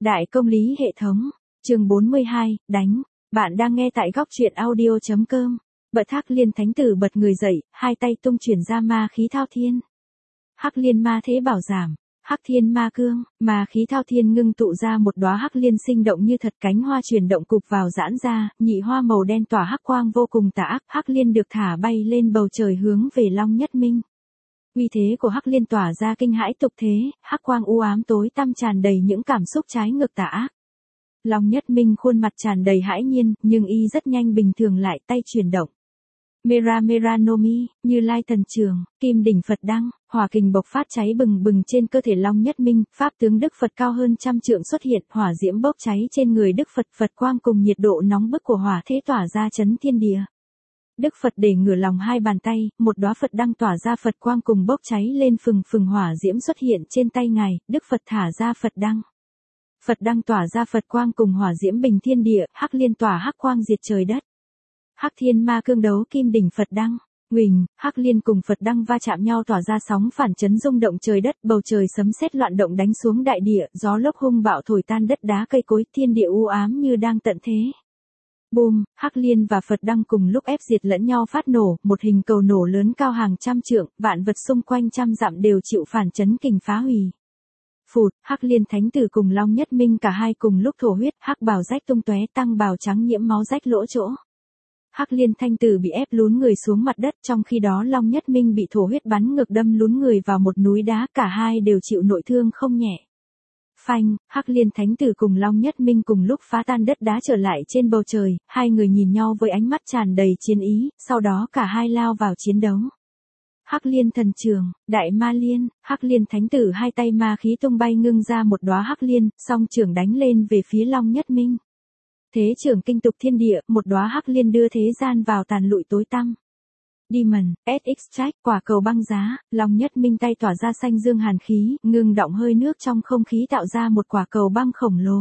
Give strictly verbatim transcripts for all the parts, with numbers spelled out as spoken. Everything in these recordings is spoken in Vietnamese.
Đại công lý hệ thống, chương bốn mươi hai, đánh. Bạn đang nghe tại góc truyện audio chấm com. Bật Hắc Liên thánh tử bật người dậy, hai tay tung chuyển ra ma khí thao thiên. Hắc Liên ma thế bảo giảm, Hắc Thiên ma cương, ma khí thao thiên ngưng tụ ra một đóa hắc liên sinh động như thật, cánh hoa chuyển động cụp vào giãn ra, nhị hoa màu đen tỏa hắc quang vô cùng tà ác, hắc liên được thả bay lên bầu trời hướng về Long Nhất Minh. Uy thế của hắc liên tỏa ra kinh hãi tục thế, hắc quang u ám tối tăm tràn đầy những cảm xúc trái ngược tà ác. Long Nhất Minh khuôn mặt tràn đầy hãi nhiên, nhưng y rất nhanh bình thường lại, tay chuyển động. Mera Mera no Mi, Như Lai thần trường, Kim đỉnh Phật đăng, hỏa kình bộc phát cháy bừng bừng trên cơ thể Long Nhất Minh, pháp tướng Đức Phật cao hơn trăm trượng xuất hiện, hỏa diễm bốc cháy trên người Đức Phật, Phật quang cùng nhiệt độ nóng bức của hỏa thế tỏa ra chấn thiên địa. Đức Phật để ngửa lòng hai bàn tay, một đóa Phật đăng tỏa ra Phật quang cùng bốc cháy lên, phừng phừng hỏa diễm xuất hiện trên tay ngài, Đức Phật thả ra Phật đăng. Phật đăng tỏa ra Phật quang cùng hỏa diễm bình thiên địa, hắc liên tỏa hắc quang diệt trời đất. Hắc Thiên ma cương đấu Kim đỉnh Phật đăng, huỳnh, hắc liên cùng Phật đăng va chạm nhau tỏa ra sóng phản chấn rung động trời đất, bầu trời sấm sét loạn động đánh xuống đại địa, gió lốc hung bạo thổi tan đất đá cây cối, thiên địa u ám như đang tận thế. Boom, hắc liên và Phật đăng cùng lúc ép diệt lẫn nhau phát nổ, một hình cầu nổ lớn cao hàng trăm trượng, vạn vật xung quanh trăm dặm đều chịu phản chấn kình phá hủy. Phụt, hắc liên thánh tử cùng Long Nhất Minh cả hai cùng lúc thổ huyết, hắc bào rách tung tóe, tăng bào trắng nhiễm máu rách lỗ chỗ. Hắc liên thanh tử bị ép lún người xuống mặt đất, trong khi đó Long Nhất Minh bị thổ huyết bắn ngược đâm lún người vào một núi đá, cả hai đều chịu nội thương không nhẹ. Phanh, hắc liên thánh tử cùng Long Nhất Minh cùng lúc phá tan đất đá trở lại trên bầu trời, hai người nhìn nhau với ánh mắt tràn đầy chiến ý, sau đó cả hai lao vào chiến đấu. Hắc liên thần trường, đại ma liên, hắc liên thánh tử hai tay ma khí tung bay ngưng ra một đóa hắc liên, song trường đánh lên về phía Long Nhất Minh. Thế trường kinh tục thiên địa, một đóa hắc liên đưa thế gian vào tàn lụi tối tăm. Demon, ét ích Strike, quả cầu băng giá, Long Nhất Minh tay tỏa ra xanh dương hàn khí, ngưng động hơi nước trong không khí tạo ra một quả cầu băng khổng lồ.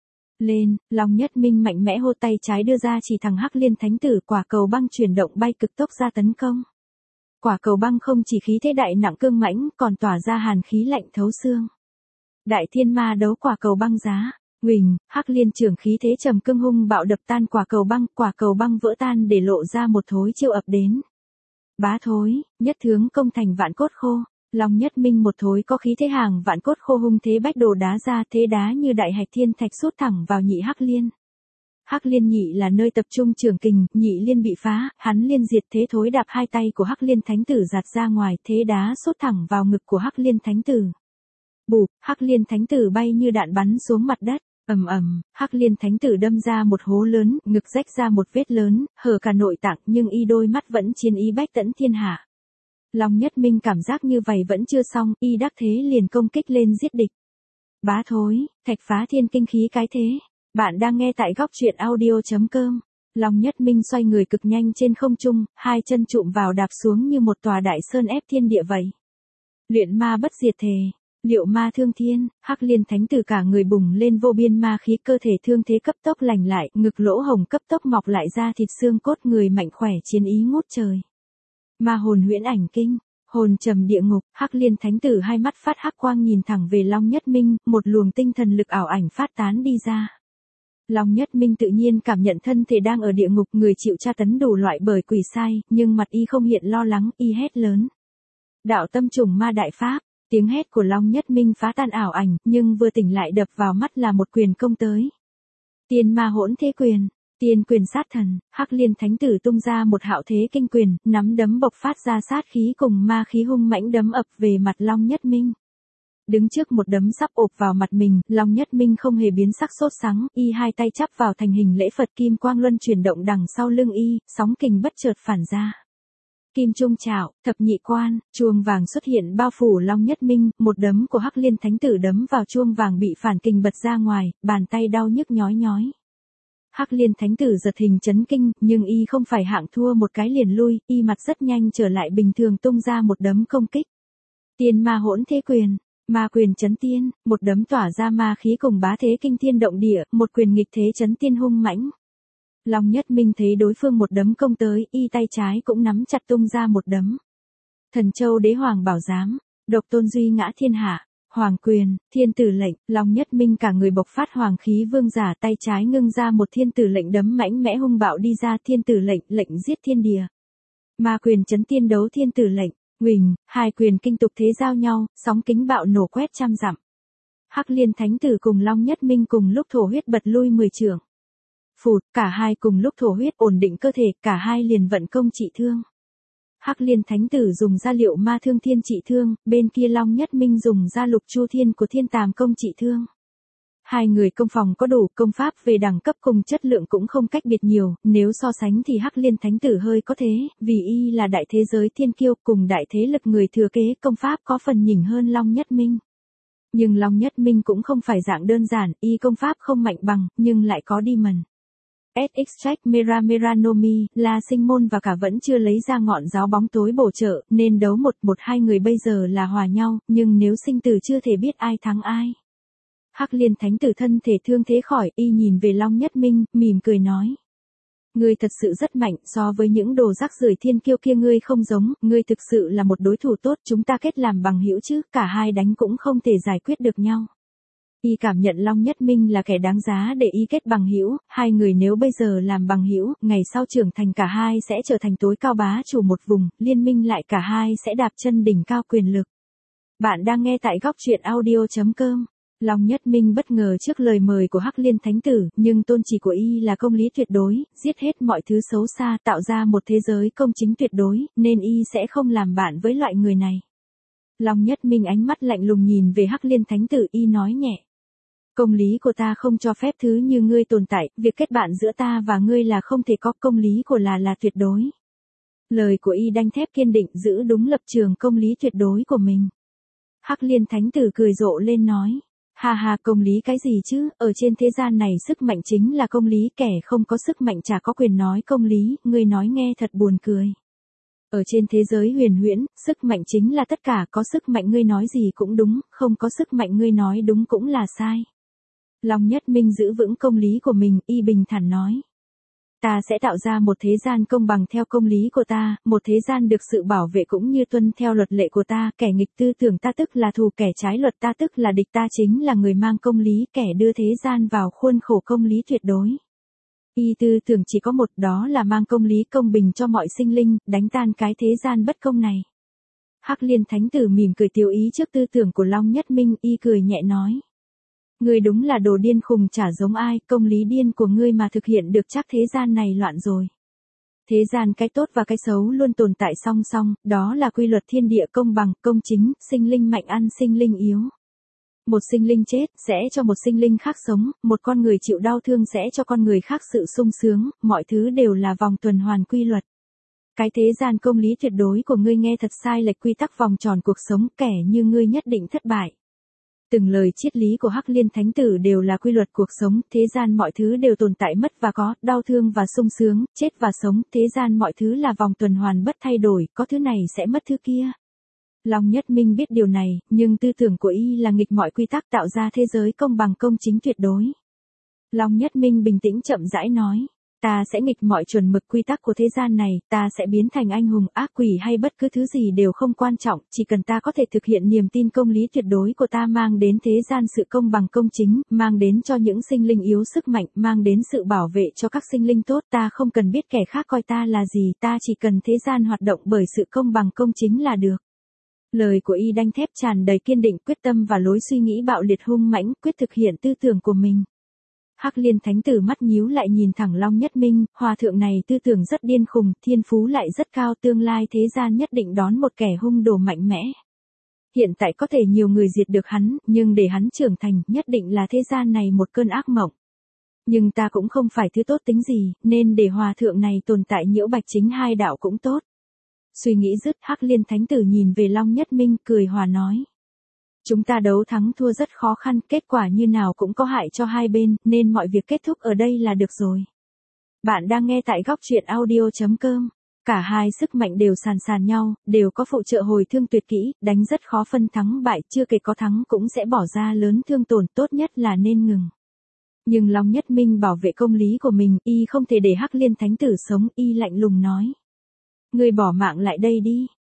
Lên, Long Nhất Minh mạnh mẽ hô tay trái đưa ra chỉ thẳng hắc liên thánh tử, quả cầu băng chuyển động bay cực tốc ra tấn công. Quả cầu băng không chỉ khí thế đại nặng cương mãnh, còn tỏa ra hàn khí lạnh thấu xương. Đại thiên ma đấu quả cầu băng giá. Huỳnh, hắc liên trường khí thế trầm cương hung bạo đập tan quả cầu băng, quả cầu băng vỡ tan để lộ ra một thối chiêu ập đến. Bá thối, nhất tướng công thành vạn cốt khô, Long Nhất Minh một thối có khí thế hàng vạn cốt khô hung thế bách đồ đá ra, thế đá như đại hạch thiên thạch sút thẳng vào nhị hắc liên. Hắc liên nhị là nơi tập trung trường kình, nhị liên bị phá, hắn liên diệt thế thối đạp hai tay của hắc liên thánh tử giạt ra ngoài, thế đá sút thẳng vào ngực của hắc liên thánh tử. Bụp, hắc liên thánh tử bay như đạn bắn xuống mặt đất. Ầm ầm, hắc liên thánh tử đâm ra một hố lớn, ngực rách ra một vết lớn, hở cả nội tạng, nhưng y đôi mắt vẫn chiến ý bách tẫn thiên hạ. Long Nhất Minh cảm giác như vậy vẫn chưa xong, y đắc thế liền công kích lên giết địch. Bá thối, thạch phá thiên kinh khí cái thế. Bạn đang nghe tại góc truyện audio chấm com. Long Nhất Minh xoay người cực nhanh trên không trung, hai chân chụm vào đạp xuống như một tòa đại sơn ép thiên địa vậy. Luyện ma bất diệt thể. Liệu ma thương thiên, hắc liên thánh tử cả người bùng lên vô biên ma khí, cơ thể thương thế cấp tốc lành lại, ngực lỗ hồng cấp tốc mọc lại ra thịt xương cốt, người mạnh khỏe chiến ý ngút trời. Ma hồn huyễn ảnh kinh, hồn trầm địa ngục, hắc liên thánh tử hai mắt phát hắc quang nhìn thẳng về Long Nhất Minh, một luồng tinh thần lực ảo ảnh phát tán đi ra. Long Nhất Minh tự nhiên cảm nhận thân thể đang ở địa ngục, người chịu tra tấn đủ loại bởi quỷ sai, nhưng mặt y không hiện lo lắng, y hét lớn. Đạo tâm trùng ma đại pháp. Tiếng hét của Long Nhất Minh phá tan ảo ảnh, nhưng vừa tỉnh lại đập vào mắt là một quyền công tới. Tiên ma hỗn thế quyền, tiên quyền sát thần, hắc liên thánh tử tung ra một hạo thế kinh quyền, nắm đấm bộc phát ra sát khí cùng ma khí hung mãnh đấm ập về mặt Long Nhất Minh. Đứng trước một đấm sắp ộp vào mặt mình, Long Nhất Minh không hề biến sắc sốt sắng, y hai tay chắp vào thành hình lễ Phật, kim quang luân chuyển động đằng sau lưng y, sóng kình bất chợt phản ra. Kim trung trảo, thập nhị quan, chuông vàng xuất hiện bao phủ Long Nhất Minh, một đấm của hắc liên thánh tử đấm vào chuông vàng bị phản kình bật ra ngoài, bàn tay đau nhức nhói nhói. Hắc liên thánh tử giật hình chấn kinh, nhưng y không phải hạng thua một cái liền lui, y mặt rất nhanh trở lại bình thường tung ra một đấm công kích. Tiên ma hỗn thế quyền, ma quyền chấn tiên, một đấm tỏa ra ma khí cùng bá thế kinh thiên động địa, một quyền nghịch thế chấn tiên hung mãnh. Long Nhất Minh thấy đối phương một đấm công tới, y tay trái cũng nắm chặt tung ra một đấm. Thần châu đế hoàng bảo giám, độc tôn duy ngã thiên hạ, Hoàng quyền, thiên tử lệnh, Long Nhất Minh cả người bộc phát hoàng khí vương giả, tay trái ngưng ra một thiên tử lệnh đấm mãnh mẽ hung bạo đi ra, thiên tử lệnh, lệnh giết thiên địa. Ma quyền chấn tiên đấu thiên tử lệnh, huỳnh, hai quyền kinh tục thế giao nhau, sóng kính bạo nổ quét trăm dặm. Hắc Liên Thánh Tử cùng Long Nhất Minh cùng lúc thổ huyết bật lui mười trượng. Phụt, cả hai cùng lúc thổ huyết ổn định cơ thể, cả hai liền vận công trị thương. Hắc Liên Thánh Tử dùng ra liệu ma thương thiên trị thương, bên kia Long Nhất Minh dùng ra lục chu thiên của thiên tàm công trị thương. Hai người công phòng có đủ, công pháp về đẳng cấp cùng chất lượng cũng không cách biệt nhiều, nếu so sánh thì Hắc Liên Thánh Tử hơi có thế, vì y là đại thế giới thiên kiêu cùng đại thế lực người thừa kế, công pháp có phần nhỉnh hơn Long Nhất Minh. Nhưng Long Nhất Minh cũng không phải dạng đơn giản, y công pháp không mạnh bằng, nhưng lại có Demon. ét Extract Mera Meranomi, La Sinh Môn và cả vẫn chưa lấy ra ngọn giáo bóng tối bổ trợ, nên đấu một một hai người bây giờ là hòa nhau, nhưng nếu sinh tử chưa thể biết ai thắng ai. Hắc Liên Thánh Tử thân thể thương thế khỏi, y nhìn về Long Nhất Minh, mỉm cười nói. Ngươi thật sự rất mạnh, so với những đồ rác rưởi thiên kiêu kia ngươi không giống, ngươi thực sự là một đối thủ tốt, chúng ta kết làm bằng hữu chứ, cả hai đánh cũng không thể giải quyết được nhau. Y cảm nhận Long Nhất Minh là kẻ đáng giá để y kết bằng hữu, hai người nếu bây giờ làm bằng hữu, ngày sau trưởng thành cả hai sẽ trở thành tối cao bá chủ một vùng, liên minh lại cả hai sẽ đạp chân đỉnh cao quyền lực. Bạn đang nghe tại góc truyện audio chấm com. Long Nhất Minh bất ngờ trước lời mời của Hắc Liên Thánh Tử, nhưng tôn chỉ của y là công lý tuyệt đối, giết hết mọi thứ xấu xa, tạo ra một thế giới công chính tuyệt đối, nên y sẽ không làm bạn với loại người này. Long Nhất Minh ánh mắt lạnh lùng nhìn về Hắc Liên Thánh Tử, y nói nhẹ. Công lý của ta không cho phép thứ như ngươi tồn tại, việc kết bạn giữa ta và ngươi là không thể có, công lý của là là tuyệt đối. Lời của y đanh thép kiên định giữ đúng lập trường công lý tuyệt đối của mình. Hắc Liên Thánh Tử cười rộ lên nói. Ha ha, công lý cái gì chứ, ở trên thế gian này sức mạnh chính là công lý, kẻ không có sức mạnh chả có quyền nói công lý, ngươi nói nghe thật buồn cười. Ở trên thế giới huyền huyễn, sức mạnh chính là tất cả, có sức mạnh ngươi nói gì cũng đúng, không có sức mạnh ngươi nói đúng cũng là sai. Long Nhất Minh giữ vững công lý của mình, y bình thản nói. Ta sẽ tạo ra một thế gian công bằng theo công lý của ta, một thế gian được sự bảo vệ cũng như tuân theo luật lệ của ta, kẻ nghịch tư tưởng ta tức là thù, kẻ trái luật ta tức là địch, ta chính là người mang công lý, kẻ đưa thế gian vào khuôn khổ công lý tuyệt đối. Y tư tưởng chỉ có một, đó là mang công lý công bình cho mọi sinh linh, đánh tan cái thế gian bất công này. Hắc Liên Thánh Tử mỉm cười tiêu ý trước tư tưởng của Long Nhất Minh, y cười nhẹ nói. Ngươi đúng là đồ điên khùng chả giống ai, công lý điên của ngươi mà thực hiện được chắc thế gian này loạn rồi. Thế gian cái tốt và cái xấu luôn tồn tại song song, đó là quy luật thiên địa công bằng, công chính, sinh linh mạnh ăn sinh linh yếu. Một sinh linh chết, sẽ cho một sinh linh khác sống, một con người chịu đau thương sẽ cho con người khác sự sung sướng, mọi thứ đều là vòng tuần hoàn quy luật. Cái thế gian công lý tuyệt đối của ngươi nghe thật sai lệch quy tắc vòng tròn cuộc sống, kẻ như ngươi nhất định thất bại. Từng lời triết lý của Hắc Liên Thánh Tử đều là quy luật cuộc sống, thế gian mọi thứ đều tồn tại mất và có, đau thương và sung sướng, chết và sống, thế gian mọi thứ là vòng tuần hoàn bất thay đổi, có thứ này sẽ mất thứ kia. Long Nhất Minh biết điều này, nhưng tư tưởng của y là nghịch mọi quy tắc, tạo ra thế giới công bằng công chính tuyệt đối. Long Nhất Minh bình tĩnh chậm rãi nói. Ta sẽ nghịch mọi chuẩn mực quy tắc của thế gian này, ta sẽ biến thành anh hùng, ác quỷ hay bất cứ thứ gì đều không quan trọng, chỉ cần ta có thể thực hiện niềm tin công lý tuyệt đối của ta, mang đến thế gian sự công bằng công chính, mang đến cho những sinh linh yếu sức mạnh, mang đến sự bảo vệ cho các sinh linh tốt, ta không cần biết kẻ khác coi ta là gì, ta chỉ cần thế gian hoạt động bởi sự công bằng công chính là được. Lời của y đanh thép tràn đầy kiên định, quyết tâm và lối suy nghĩ bạo liệt hung mãnh, quyết thực hiện tư tưởng của mình. Hắc Liên Thánh Tử mắt nhíu lại nhìn thẳng Long Nhất Minh, hòa thượng này tư tưởng rất điên khùng, thiên phú lại rất cao, tương lai thế gian nhất định đón một kẻ hung đồ mạnh mẽ. Hiện tại có thể nhiều người diệt được hắn, nhưng để hắn trưởng thành, nhất định là thế gian này một cơn ác mộng. Nhưng ta cũng không phải thứ tốt tính gì, nên để hòa thượng này tồn tại nhiễu bạch chính hai đạo cũng tốt. Suy nghĩ dứt, Hắc Liên Thánh Tử nhìn về Long Nhất Minh, cười hòa nói. Chúng ta đấu thắng thua rất khó khăn, kết quả như nào cũng có hại cho hai bên, nên mọi việc kết thúc ở đây là được rồi. Bạn đang nghe tại góc truyện audio chấm com. Cả hai sức mạnh đều sàn sàn nhau, đều có phụ trợ hồi thương tuyệt kỹ, đánh rất khó phân thắng bại, chưa kể có thắng cũng sẽ bỏ ra lớn thương tổn, tốt nhất là nên ngừng. Nhưng Long Nhất Minh bảo vệ công lý của mình, y không thể để Hắc Liên Thánh Tử sống, y lạnh lùng nói. Ngươi bỏ mạng lại đây đi.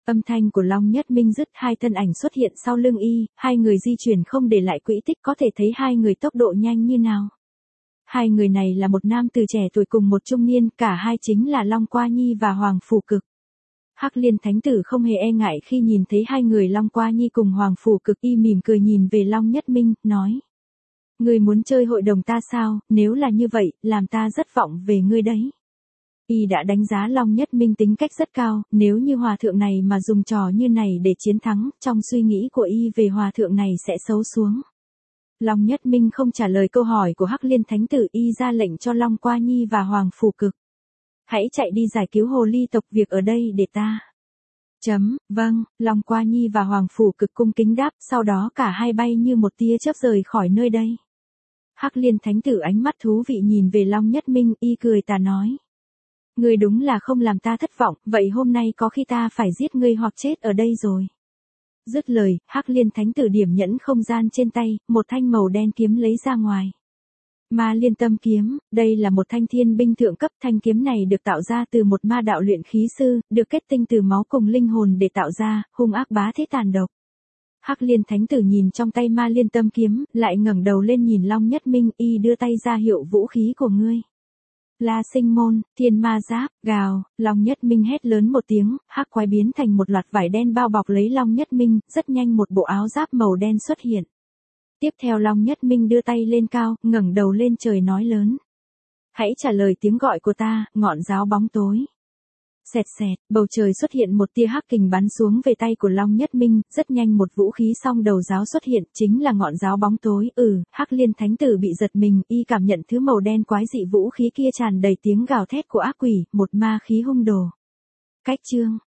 Âm thanh của Long Nhất Minh dứt, hai thân ảnh xuất hiện sau lưng y, hai người di chuyển không để lại quỹ tích, có thể thấy hai người tốc độ nhanh như nào. Hai người này là một nam từ trẻ tuổi cùng một trung niên, cả hai chính là Long Qua Nhi và Hoàng Phủ Cực. Hắc Liên Thánh Tử không hề e ngại khi nhìn thấy hai người Long Qua Nhi cùng Hoàng Phủ Cực, y mỉm cười nhìn về Long Nhất Minh, nói. Ngươi muốn chơi hội đồng ta sao, nếu là như vậy, làm ta rất vọng về ngươi đấy. Y đã đánh giá Long Nhất Minh tính cách rất cao, nếu như hòa thượng này mà dùng trò như này để chiến thắng, trong suy nghĩ của y về hòa thượng này sẽ xấu xuống. Long Nhất Minh không trả lời câu hỏi của Hắc Liên Thánh Tử, y ra lệnh cho Long Qua Nhi và Hoàng Phủ Cực. Hãy chạy đi giải cứu hồ ly tộc, việc ở đây để ta. Chấm, vâng, Long Qua Nhi và Hoàng Phủ Cực cung kính đáp, sau đó cả hai bay như một tia chớp rời khỏi nơi đây. Hắc Liên Thánh Tử ánh mắt thú vị nhìn về Long Nhất Minh, y cười tà nói. Ngươi đúng là không làm ta thất vọng, vậy hôm nay có khi ta phải giết ngươi hoặc chết ở đây rồi. Dứt lời, Hắc Liên Thánh Tử điểm nhẫn không gian trên tay, một thanh màu đen kiếm lấy ra ngoài. Ma Liên Tâm Kiếm, đây là một thanh thiên binh thượng cấp, thanh kiếm này được tạo ra từ một ma đạo luyện khí sư, được kết tinh từ máu cùng linh hồn để tạo ra, hung ác bá thế tàn độc. Hắc Liên Thánh Tử nhìn trong tay Ma Liên Tâm Kiếm, lại ngẩng đầu lên nhìn Long Nhất Minh, y đưa tay ra hiệu vũ khí của ngươi. La Sinh Môn, Thiên Ma Giáp, gào, Long Nhất Minh hét lớn một tiếng, hắc quái biến thành một loạt vải đen bao bọc lấy Long Nhất Minh, rất nhanh một bộ áo giáp màu đen xuất hiện. Tiếp theo Long Nhất Minh đưa tay lên cao, ngẩng đầu lên trời nói lớn. Hãy trả lời tiếng gọi của ta, ngọn giáo bóng tối. Xẹt xẹt, bầu trời xuất hiện một tia hắc kình bắn xuống về tay của Long Nhất Minh, rất nhanh một vũ khí song đầu giáo xuất hiện, chính là ngọn giáo bóng tối. Ừ, Hắc Liên Thánh Tử bị giật mình, y cảm nhận thứ màu đen quái dị vũ khí kia tràn đầy tiếng gào thét của ác quỷ, một ma khí hung đồ. Cách chương